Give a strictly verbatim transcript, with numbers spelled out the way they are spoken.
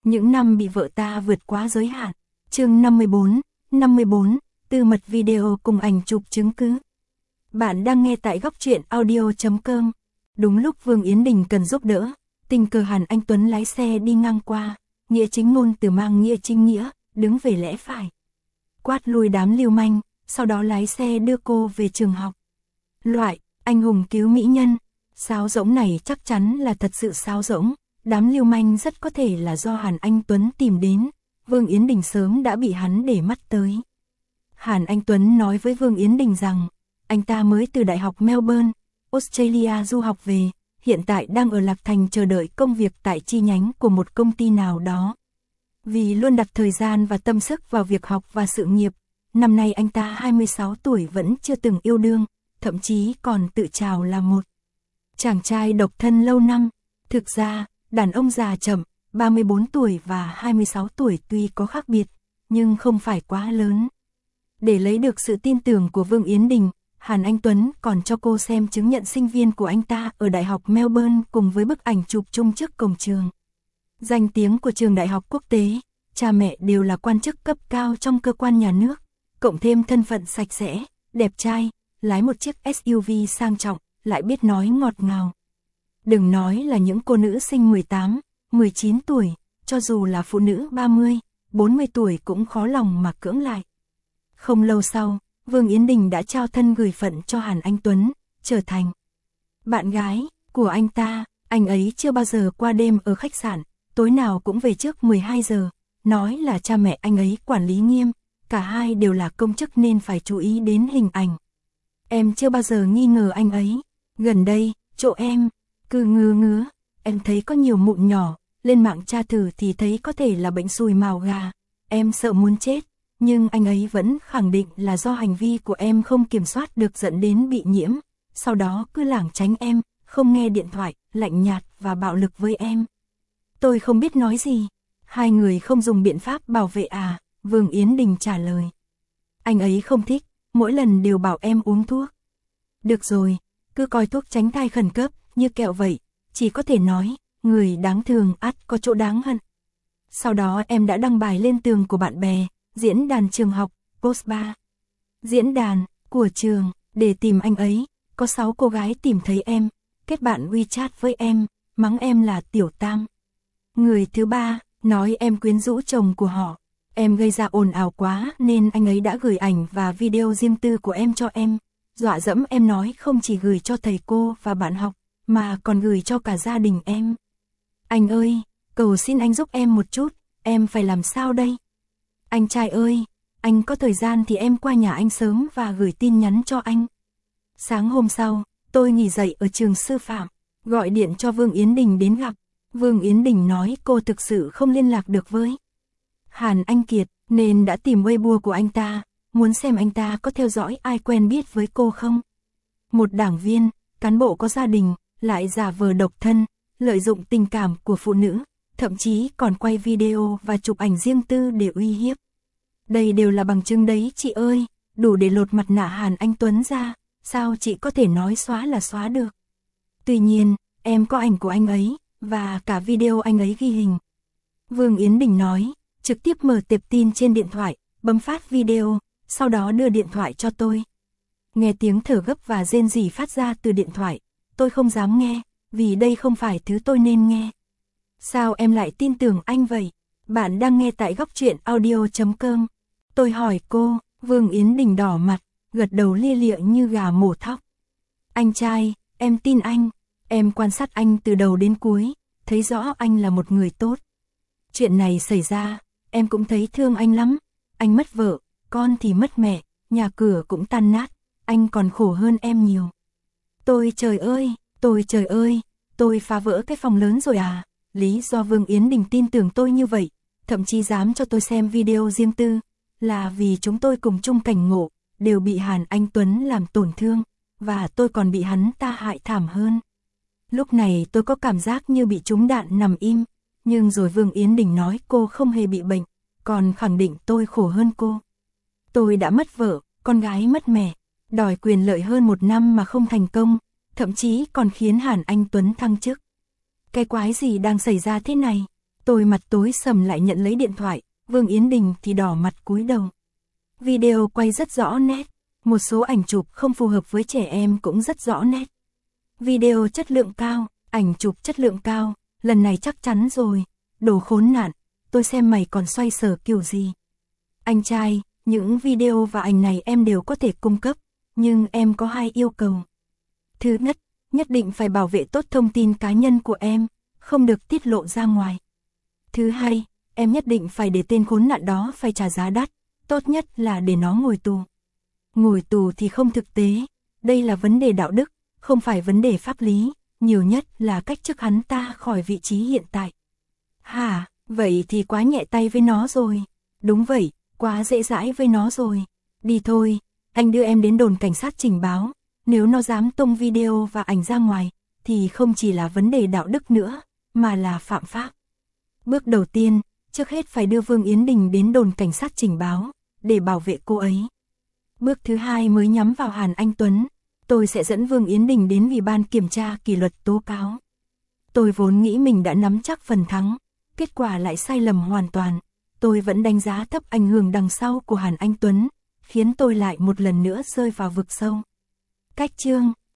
những năm bị vợ ta vượt quá giới hạn. Chương năm mươi bốn, năm mươi bốn, tư mật video cùng ảnh chụp chứng cứ. Bạn đang nghe tại góc truyện audio chấm com. Đúng lúc Vương Yến Đình cần giúp đỡ, tình cờ Hàn Anh Tuấn lái xe đi ngang qua, nghĩa chính ngôn từ mang nghĩa chính nghĩa, đứng về lẽ phải. Quát lui đám lưu manh, sau đó lái xe đưa cô về trường học. Loại, anh hùng cứu mỹ nhân, sáo rỗng này chắc chắn là thật sự sáo rỗng, đám lưu manh rất có thể là do Hàn Anh Tuấn tìm đến, Vương Yến Đình sớm đã bị hắn để mắt tới. Hàn Anh Tuấn nói với Vương Yến Đình rằng, anh ta mới từ Đại học Melbourne, Australia du học về, hiện tại đang ở Lạc Thành chờ đợi công việc tại chi nhánh của một công ty nào đó. Vì luôn đặt thời gian và tâm sức vào việc học và sự nghiệp, năm nay anh ta hai mươi sáu tuổi vẫn chưa từng yêu đương, thậm chí còn tự chào là một chàng trai độc thân lâu năm. Thực ra, đàn ông già chậm, ba mươi bốn tuổi và hai mươi sáu tuổi tuy có khác biệt, nhưng không phải quá lớn. Để lấy được sự tin tưởng của Vương Yến Đình, Hàn Anh Tuấn còn cho cô xem chứng nhận sinh viên của anh ta ở Đại học Melbourne cùng với bức ảnh chụp chung trước cổng trường. Danh tiếng của trường đại học quốc tế, cha mẹ đều là quan chức cấp cao trong cơ quan nhà nước, cộng thêm thân phận sạch sẽ, đẹp trai, lái một chiếc ét u vê sang trọng, lại biết nói ngọt ngào. Đừng nói là những cô nữ sinh mười tám, mười chín tuổi, cho dù là phụ nữ ba mươi, bốn mươi tuổi cũng khó lòng mà cưỡng lại. Không lâu sau, Vương Yến Đình đã trao thân gửi phận cho Hàn Anh Tuấn, trở thành bạn gái của anh ta. Anh ấy chưa bao giờ qua đêm ở khách sạn, tối nào cũng về trước mười hai giờ, nói là cha mẹ anh ấy quản lý nghiêm, cả hai đều là công chức nên phải chú ý đến hình ảnh. Em chưa bao giờ nghi ngờ anh ấy. Gần đây, chỗ em cứ ngứa ngứa, em thấy có nhiều mụn nhỏ, lên mạng tra thử thì thấy có thể là bệnh sùi mào gà. Em sợ muốn chết, nhưng anh ấy vẫn khẳng định là do hành vi của em không kiểm soát được dẫn đến bị nhiễm, sau đó cứ lảng tránh em, không nghe điện thoại, lạnh nhạt và bạo lực với em. Tôi không biết nói gì. Hai người không dùng biện pháp bảo vệ à? Vương Yến Đình trả lời. Anh ấy không thích, mỗi lần đều bảo em uống thuốc. Được rồi, cứ coi thuốc tránh thai khẩn cấp như kẹo vậy, chỉ có thể nói, người đáng thương ắt có chỗ đáng hận. Sau đó em đã đăng bài lên tường của bạn bè, diễn đàn trường học, post ba. Diễn đàn của trường, để tìm anh ấy, có sáu cô gái tìm thấy em, kết bạn WeChat với em, mắng em là tiểu tam. Người thứ ba, nói em quyến rũ chồng của họ. Em gây ra ồn ào quá nên anh ấy đã gửi ảnh và video riêng tư của em cho em, dọa dẫm em nói không chỉ gửi cho thầy cô và bạn học, mà còn gửi cho cả gia đình em. Anh ơi, cầu xin anh giúp em một chút, em phải làm sao đây? Anh trai ơi, anh có thời gian thì em qua nhà anh sớm và gửi tin nhắn cho anh. Sáng hôm sau, tôi nghỉ dậy ở trường sư phạm, gọi điện cho Vương Yến Đình đến gặp. Vương Yến Đình nói cô thực sự không liên lạc được với Hàn Anh Kiệt, nên đã tìm Weibo của anh ta, muốn xem anh ta có theo dõi ai quen biết với cô không. Một đảng viên, cán bộ có gia đình, lại giả vờ độc thân, lợi dụng tình cảm của phụ nữ, thậm chí còn quay video và chụp ảnh riêng tư để uy hiếp. Đây đều là bằng chứng đấy chị ơi, đủ để lột mặt nạ Hàn Anh Tuấn ra, sao chị có thể nói xóa là xóa được. Tuy nhiên, em có ảnh của anh ấy, và cả video anh ấy ghi hình. Vương Yến Đình nói, trực tiếp mở tệp tin trên điện thoại, bấm phát video, sau đó đưa điện thoại cho tôi. Nghe tiếng thở gấp và rên rỉ phát ra từ điện thoại, tôi không dám nghe, vì đây không phải thứ tôi nên nghe. Sao em lại tin tưởng anh vậy? Bạn đang nghe tại góc truyện audio chấm com. Tôi hỏi cô. Vương Yến Đình đỏ mặt, gật đầu lia lịa như gà mổ thóc. Anh trai, em tin anh. Em quan sát anh từ đầu đến cuối, thấy rõ anh là một người tốt. Chuyện này xảy ra, em cũng thấy thương anh lắm. Anh mất vợ, con thì mất mẹ, nhà cửa cũng tan nát, anh còn khổ hơn em nhiều. Tôi trời ơi, tôi trời ơi, tôi phá vỡ cái phòng lớn rồi à? Lý do Vương Yến Đình tin tưởng tôi như vậy, thậm chí dám cho tôi xem video riêng tư, là vì chúng tôi cùng chung cảnh ngộ, đều bị Hàn Anh Tuấn làm tổn thương, và tôi còn bị hắn ta hại thảm hơn. Lúc này tôi có cảm giác như bị trúng đạn nằm im, nhưng rồi Vương Yến Đình nói cô không hề bị bệnh, còn khẳng định tôi khổ hơn cô. Tôi đã mất vợ, con gái mất mẹ, đòi quyền lợi hơn một năm mà không thành công, thậm chí còn khiến Hàn Anh Tuấn thăng chức. Cái quái gì đang xảy ra thế này? Tôi mặt tối sầm lại nhận lấy điện thoại, Vương Yến Đình thì đỏ mặt cúi đầu. Video quay rất rõ nét, một số ảnh chụp không phù hợp với trẻ em cũng rất rõ nét. Video chất lượng cao, ảnh chụp chất lượng cao, lần này chắc chắn rồi, đồ khốn nạn, tôi xem mày còn xoay sở kiểu gì. Anh trai, những video và ảnh này em đều có thể cung cấp, nhưng em có hai yêu cầu. Thứ nhất, nhất định phải bảo vệ tốt thông tin cá nhân của em, không được tiết lộ ra ngoài. Thứ hai, em nhất định phải để tên khốn nạn đó phải trả giá đắt, tốt nhất là để nó ngồi tù. Ngồi tù thì không thực tế, đây là vấn đề đạo đức, không phải vấn đề pháp lý, nhiều nhất là cách chức hắn ta khỏi vị trí hiện tại. Hả, vậy thì quá nhẹ tay với nó rồi. Đúng vậy, quá dễ dãi với nó rồi. Đi thôi, anh đưa em đến đồn cảnh sát trình báo, nếu nó dám tung video và ảnh ra ngoài, thì không chỉ là vấn đề đạo đức nữa, mà là phạm pháp. Bước đầu tiên, trước hết phải đưa Vương Yến Đình đến đồn cảnh sát trình báo, để bảo vệ cô ấy. Bước thứ hai mới nhắm vào Hàn Anh Tuấn, tôi sẽ dẫn Vương Yến Đình đến Ủy ban kiểm tra kỷ luật tố cáo. Tôi vốn nghĩ mình đã nắm chắc phần thắng, kết quả lại sai lầm hoàn toàn. Tôi vẫn đánh giá thấp ảnh hưởng đằng sau của Hàn Anh Tuấn, khiến tôi lại một lần nữa rơi vào vực sâu. Cách chương